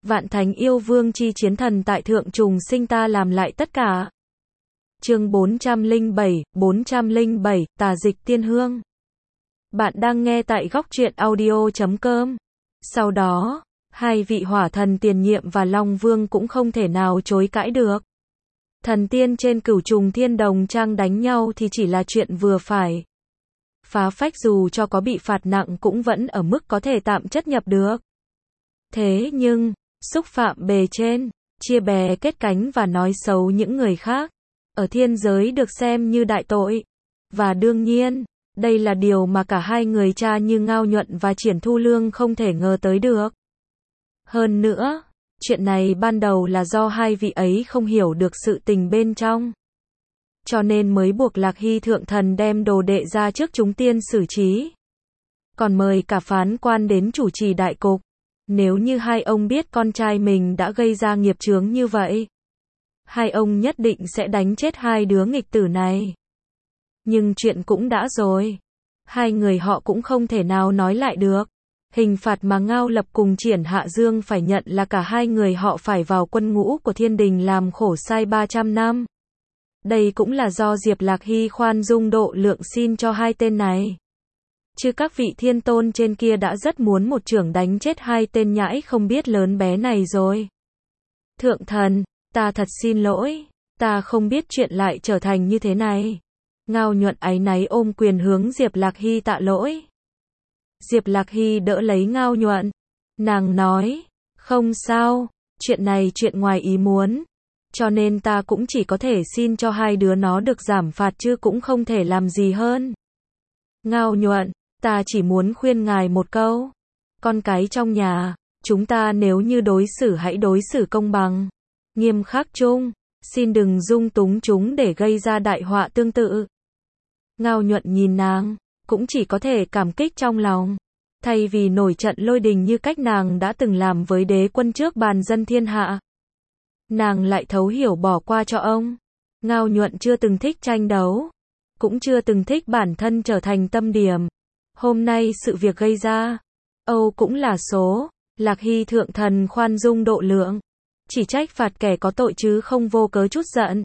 Vạn thánh yêu vương chi chiến thần tại thượng trùng sinh ta làm lại tất cả. Chương 407, tà dịch tiên hương. Bạn đang nghe tại góc truyện audio.com. Sau đó, hai vị hỏa thần tiền nhiệm và Long Vương cũng không thể nào chối cãi được. Thần tiên trên cửu trùng thiên đồng trang đánh nhau thì chỉ là chuyện vừa phải. Phá phách dù cho có bị phạt nặng cũng vẫn ở mức có thể tạm chấp nhận được. Thế nhưng, xúc phạm bề trên, chia bè kết cánh và nói xấu những người khác, ở thiên giới được xem như đại tội. Và đương nhiên, đây là điều mà cả hai người cha như Ngao Nhuận và Triển Thu Lương không thể ngờ tới được. Hơn nữa, chuyện này ban đầu là do hai vị ấy không hiểu được sự tình bên trong. Cho nên mới buộc Lạc Hy thượng thần đem đồ đệ ra trước chúng tiên xử trí. Còn mời cả phán quan đến chủ trì đại cục. Nếu như hai ông biết con trai mình đã gây ra nghiệp chướng như vậy, hai ông nhất định sẽ đánh chết hai đứa nghịch tử này. Nhưng chuyện cũng đã rồi. Hai người họ cũng không thể nào nói lại được. Hình phạt mà Ngao Lập cùng Triển Hạ Dương phải nhận là cả hai người họ phải vào quân ngũ của thiên đình làm khổ sai 300 năm. Đây cũng là do Diệp Lạc Hy khoan dung độ lượng xin cho hai tên này. Chứ các vị thiên tôn trên kia đã rất muốn một chưởng đánh chết hai tên nhãi không biết lớn bé này rồi. Thượng thần, ta thật xin lỗi, ta không biết chuyện lại trở thành như thế này. Ngao Nhuận áy náy ôm quyền hướng Diệp Lạc Hy tạ lỗi. Diệp Lạc Hy đỡ lấy Ngao Nhuận. Nàng nói, không sao, chuyện này chuyện ngoài ý muốn. Cho nên ta cũng chỉ có thể xin cho hai đứa nó được giảm phạt chứ cũng không thể làm gì hơn. Ngao Nhuận, ta chỉ muốn khuyên ngài một câu. Con cái trong nhà, chúng ta nếu như đối xử hãy đối xử công bằng, nghiêm khắc chung, xin đừng dung túng chúng để gây ra đại họa tương tự. Ngao Nhuận nhìn nàng, cũng chỉ có thể cảm kích trong lòng. Thay vì nổi trận lôi đình như cách nàng đã từng làm với đế quân trước bàn dân thiên hạ, nàng lại thấu hiểu bỏ qua cho ông. Ngao Nhuận chưa từng thích tranh đấu, cũng chưa từng thích bản thân trở thành tâm điểm. Hôm nay sự việc gây ra, Âu cũng là số. Lạc Hy thượng thần khoan dung độ lượng, chỉ trách phạt kẻ có tội chứ không vô cớ chút giận.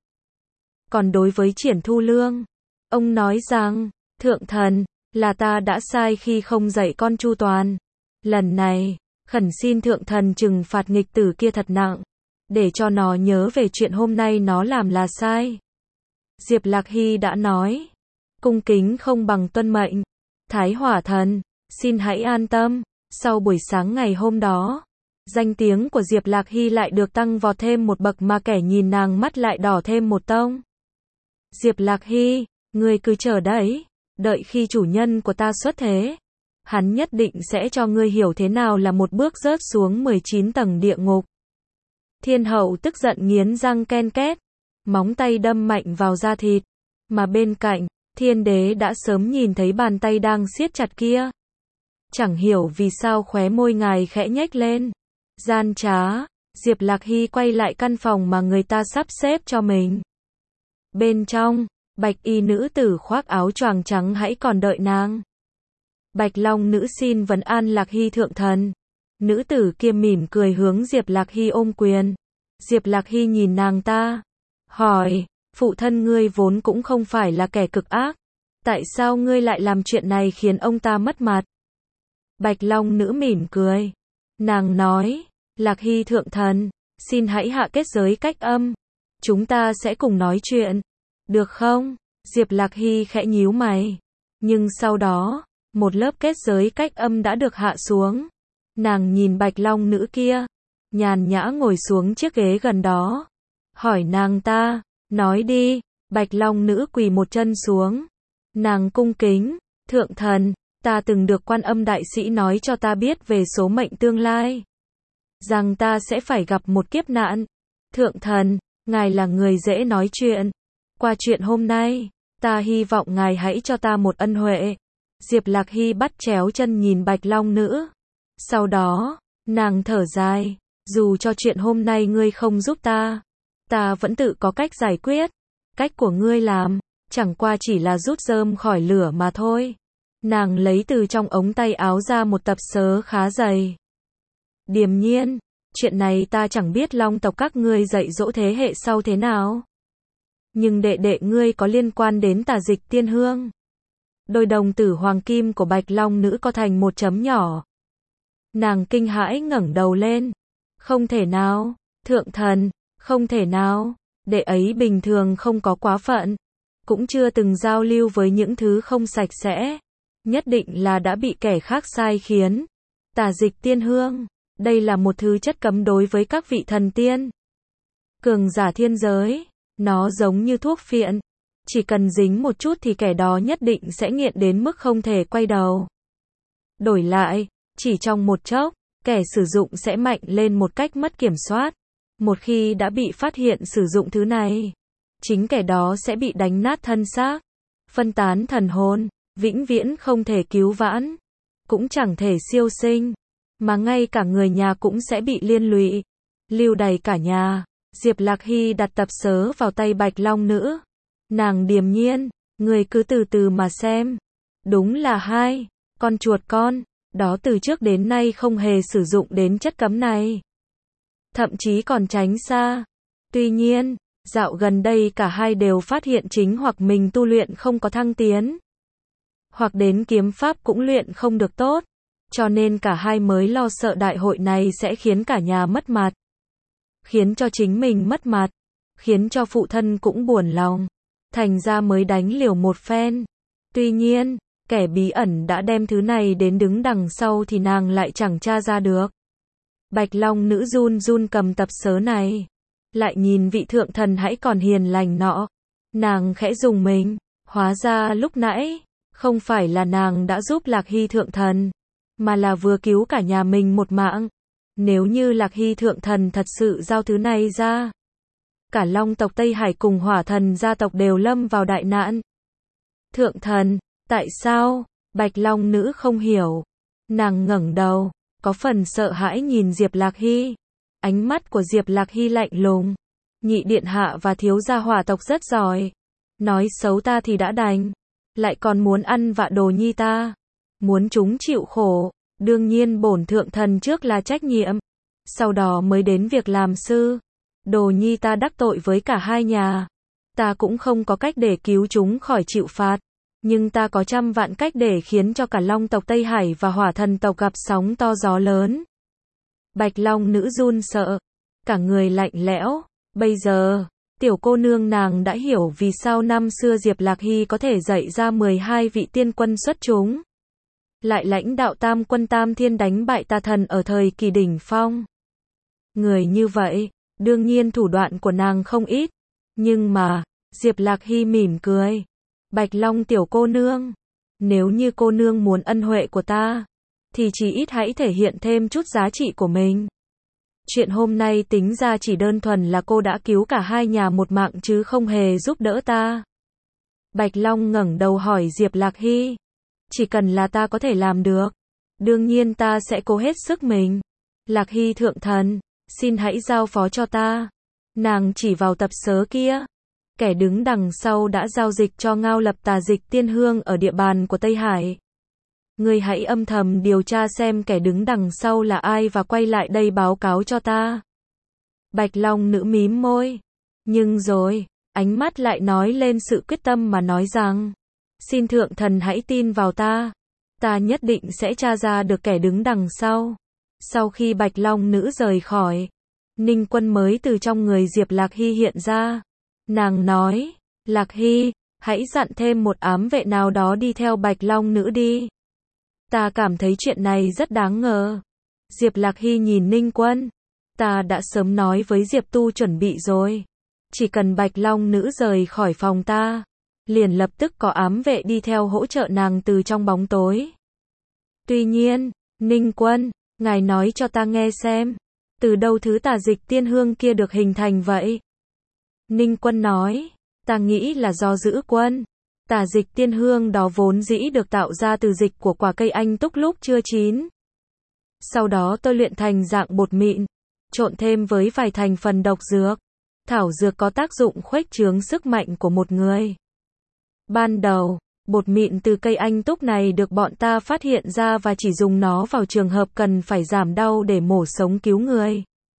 Còn đối với Triển Thu Lương, ông nói rằng, thượng thần, là ta đã sai khi không dạy con chu toàn. Lần này, khẩn xin thượng thần trừng phạt nghịch tử kia thật nặng, để cho nó nhớ về chuyện hôm nay nó làm là sai. Diệp Lạc Hy đã nói, cung kính không bằng tuân mệnh. Thái Hỏa Thần, xin hãy an tâm. Sau buổi sáng ngày hôm đó, danh tiếng của Diệp Lạc Hy lại được tăng vọt thêm một bậc mà kẻ nhìn nàng mắt lại đỏ thêm một tông. Diệp Lạc Hy, ngươi cứ chờ đấy, đợi khi chủ nhân của ta xuất thế, hắn nhất định sẽ cho ngươi hiểu thế nào là một bước rớt xuống 19 tầng địa ngục. Thiên hậu tức giận nghiến răng ken két, móng tay đâm mạnh vào da thịt, mà bên cạnh, Thiên đế đã sớm nhìn thấy bàn tay đang siết chặt kia. Chẳng hiểu vì sao khóe môi ngài khẽ nhếch lên. Gian trá, Diệp Lạc Hy quay lại căn phòng mà người ta sắp xếp cho mình. Bên trong, bạch y nữ tử khoác áo choàng trắng hãy còn đợi nàng. Bạch Long nữ xin vấn an Lạc Hy thượng thần. Nữ tử kia mỉm cười hướng Diệp Lạc Hy ôm quyền. Diệp Lạc Hy nhìn nàng ta, hỏi, phụ thân ngươi vốn cũng không phải là kẻ cực ác, tại sao ngươi lại làm chuyện này khiến ông ta mất mặt? Bạch Long nữ mỉm cười. Nàng nói, Lạc Hy thượng thần, xin hãy hạ kết giới cách âm. Chúng ta sẽ cùng nói chuyện. Được không? Diệp Lạc Hy khẽ nhíu mày. Nhưng sau đó, một lớp kết giới cách âm đã được hạ xuống. Nàng nhìn Bạch Long nữ kia, nhàn nhã ngồi xuống chiếc ghế gần đó. Hỏi nàng ta, nói đi. Bạch Long nữ quỳ một chân xuống. Nàng cung kính, thượng thần, ta từng được Quan Âm đại sĩ nói cho ta biết về số mệnh tương lai, rằng ta sẽ phải gặp một kiếp nạn. Thượng thần, ngài là người dễ nói chuyện. Qua chuyện hôm nay, ta hy vọng ngài hãy cho ta một ân huệ. Diệp Lạc Hy bắt chéo chân nhìn Bạch Long nữ. Sau đó, nàng thở dài, dù cho chuyện hôm nay ngươi không giúp ta vẫn tự có cách giải quyết. Cách của ngươi làm, chẳng qua chỉ là rút rơm khỏi lửa mà thôi. Nàng lấy từ trong ống tay áo ra một tập sớ khá dày. Điềm nhiên, chuyện này ta chẳng biết Long tộc các ngươi dạy dỗ thế hệ sau thế nào. Nhưng đệ đệ ngươi có liên quan đến Tà Dịch Tiên Hương. Đôi đồng tử hoàng kim của Bạch Long nữ co thành một chấm nhỏ. Nàng kinh hãi ngẩng đầu lên. Không thể nào, thượng thần, không thể nào, đệ ấy bình thường không có quá phận, cũng chưa từng giao lưu với những thứ không sạch sẽ, nhất định là đã bị kẻ khác sai khiến. Tà Dịch Tiên Hương, đây là một thứ chất cấm đối với các vị thần tiên. Cường giả thiên giới, nó giống như thuốc phiện, chỉ cần dính một chút thì kẻ đó nhất định sẽ nghiện đến mức không thể quay đầu. Đổi lại, chỉ trong một chốc, kẻ sử dụng sẽ mạnh lên một cách mất kiểm soát. Một khi đã bị phát hiện sử dụng thứ này, chính kẻ đó sẽ bị đánh nát thân xác, phân tán thần hồn, vĩnh viễn không thể cứu vãn, cũng chẳng thể siêu sinh, mà ngay cả người nhà cũng sẽ bị liên lụy, lưu đày cả nhà. Diệp Lạc Hy đặt tập sớ vào tay Bạch Long nữ. Nàng điềm nhiên, người cứ từ từ mà xem. Đúng là hai con chuột con, đó từ trước đến nay không hề sử dụng đến chất cấm này. Thậm chí còn tránh xa. Tuy nhiên, dạo gần đây cả hai đều phát hiện chính hoặc mình tu luyện không có thăng tiến, hoặc đến kiếm pháp cũng luyện không được tốt, cho nên cả hai mới lo sợ đại hội này sẽ khiến cả nhà mất mặt, khiến cho chính mình mất mặt, khiến cho phụ thân cũng buồn lòng, thành ra mới đánh liều một phen. Tuy nhiên, kẻ bí ẩn đã đem thứ này đến đứng đằng sau thì nàng lại chẳng tra ra được. Bạch Long nữ run run cầm tập sớ này, lại nhìn vị thượng thần hãy còn hiền lành nọ. Nàng khẽ rùng mình, hóa ra lúc nãy, không phải là nàng đã giúp Lạc Hy thượng thần, mà là vừa cứu cả nhà mình một mạng. Nếu như Lạc Hy thượng thần thật sự giao thứ này ra, cả Long tộc Tây Hải cùng Hỏa thần gia tộc đều lâm vào đại nạn. Thượng thần, tại sao? Bạch Long nữ không hiểu. Nàng ngẩng đầu, có phần sợ hãi nhìn Diệp Lạc Hy. Ánh mắt của Diệp Lạc Hy lạnh lùng. Nhị điện hạ và thiếu gia Hỏa tộc rất giỏi. Nói xấu ta thì đã đành, lại còn muốn ăn vạ đồ nhi ta, muốn chúng chịu khổ. Đương nhiên bổn thượng thần trước là trách nhiệm, sau đó mới đến việc làm sư. Đồ nhi ta đắc tội với cả hai nhà, ta cũng không có cách để cứu chúng khỏi chịu phạt, nhưng ta có trăm vạn cách để khiến cho cả Long tộc Tây Hải và Hỏa thần tộc gặp sóng to gió lớn. Bạch Long nữ run sợ, cả người lạnh lẽo. Bây giờ, tiểu cô nương nàng đã hiểu vì sao năm xưa Diệp Lạc Hy có thể dạy ra 12 vị tiên quân xuất chúng, lại lãnh đạo tam quân tam thiên đánh bại tà thần ở thời kỳ đỉnh phong. Người như vậy, đương nhiên thủ đoạn của nàng không ít, nhưng mà, Diệp Lạc Hy mỉm cười. Bạch Long tiểu cô nương, nếu như cô nương muốn ân huệ của ta, thì chỉ ít hãy thể hiện thêm chút giá trị của mình. Chuyện hôm nay tính ra chỉ đơn thuần là cô đã cứu cả hai nhà một mạng chứ không hề giúp đỡ ta. Bạch Long ngẩng đầu hỏi Diệp Lạc Hy. Chỉ cần là ta có thể làm được, đương nhiên ta sẽ cố hết sức mình. Lạc Hy thượng thần, xin hãy giao phó cho ta. Nàng chỉ vào tập sớ kia. Kẻ đứng đằng sau đã giao dịch cho Ngao Lập Tà Dịch Tiên Hương ở địa bàn của Tây Hải. Ngươi hãy âm thầm điều tra xem kẻ đứng đằng sau là ai và quay lại đây báo cáo cho ta. Bạch Long nữ mím môi. Nhưng rồi, ánh mắt lại nói lên sự quyết tâm mà nói rằng, xin thượng thần hãy tin vào ta. Ta nhất định sẽ tra ra được kẻ đứng đằng sau. Sau khi Bạch Long nữ rời khỏi, Ninh Quân mới từ trong người Diệp Lạc Hy hiện ra. Nàng nói, Lạc Hy, hãy dặn thêm một ám vệ nào đó đi theo Bạch Long nữ đi. Ta cảm thấy chuyện này rất đáng ngờ. Diệp Lạc Hy nhìn Ninh Quân. Ta đã sớm nói với Diệp Tu chuẩn bị rồi. Chỉ cần Bạch Long nữ rời khỏi phòng ta, liền lập tức có ám vệ đi theo hỗ trợ nàng từ trong bóng tối. Tuy nhiên, Ninh Quân, ngài nói cho ta nghe xem, từ đâu thứ Tà Dịch Tiên Hương kia được hình thành vậy? Ninh Quân nói, ta nghĩ là do giữ quân. Tà Dịch Tiên Hương đó vốn dĩ được tạo ra từ dịch của quả cây anh túc lúc chưa chín. Sau đó tôi luyện thành dạng bột mịn, trộn thêm với vài thành phần độc dược. Thảo dược có tác dụng khuếch trướng sức mạnh của một người. Ban đầu, bột mịn từ cây anh túc này được bọn ta phát hiện ra và chỉ dùng nó vào trường hợp cần phải giảm đau để mổ sống cứu người.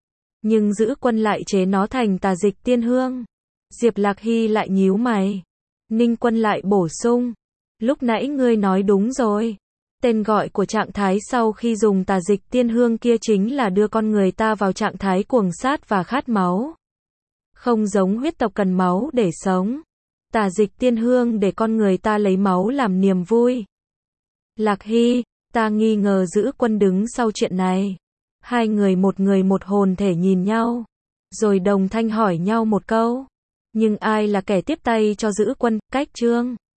Nhưng giữ quân lại chế nó thành tà dịch tiên hương. Diệp Lạc Hy lại nhíu mày. Ninh Quân lại bổ sung. Lúc nãy ngươi nói đúng rồi. Tên gọi của trạng thái sau khi dùng tà dịch tiên hương kia chính là đưa con người ta vào trạng thái cuồng sát và khát máu. Không giống huyết tộc cần máu để sống. Tà dịch tiên hương để con người ta lấy máu làm niềm vui. Lạc Hy, ta nghi ngờ giữ quân đứng sau chuyện này. Hai người một hồn thể nhìn nhau. Rồi đồng thanh hỏi nhau một câu. Nhưng ai là kẻ tiếp tay cho giữ quân, Cách Trương?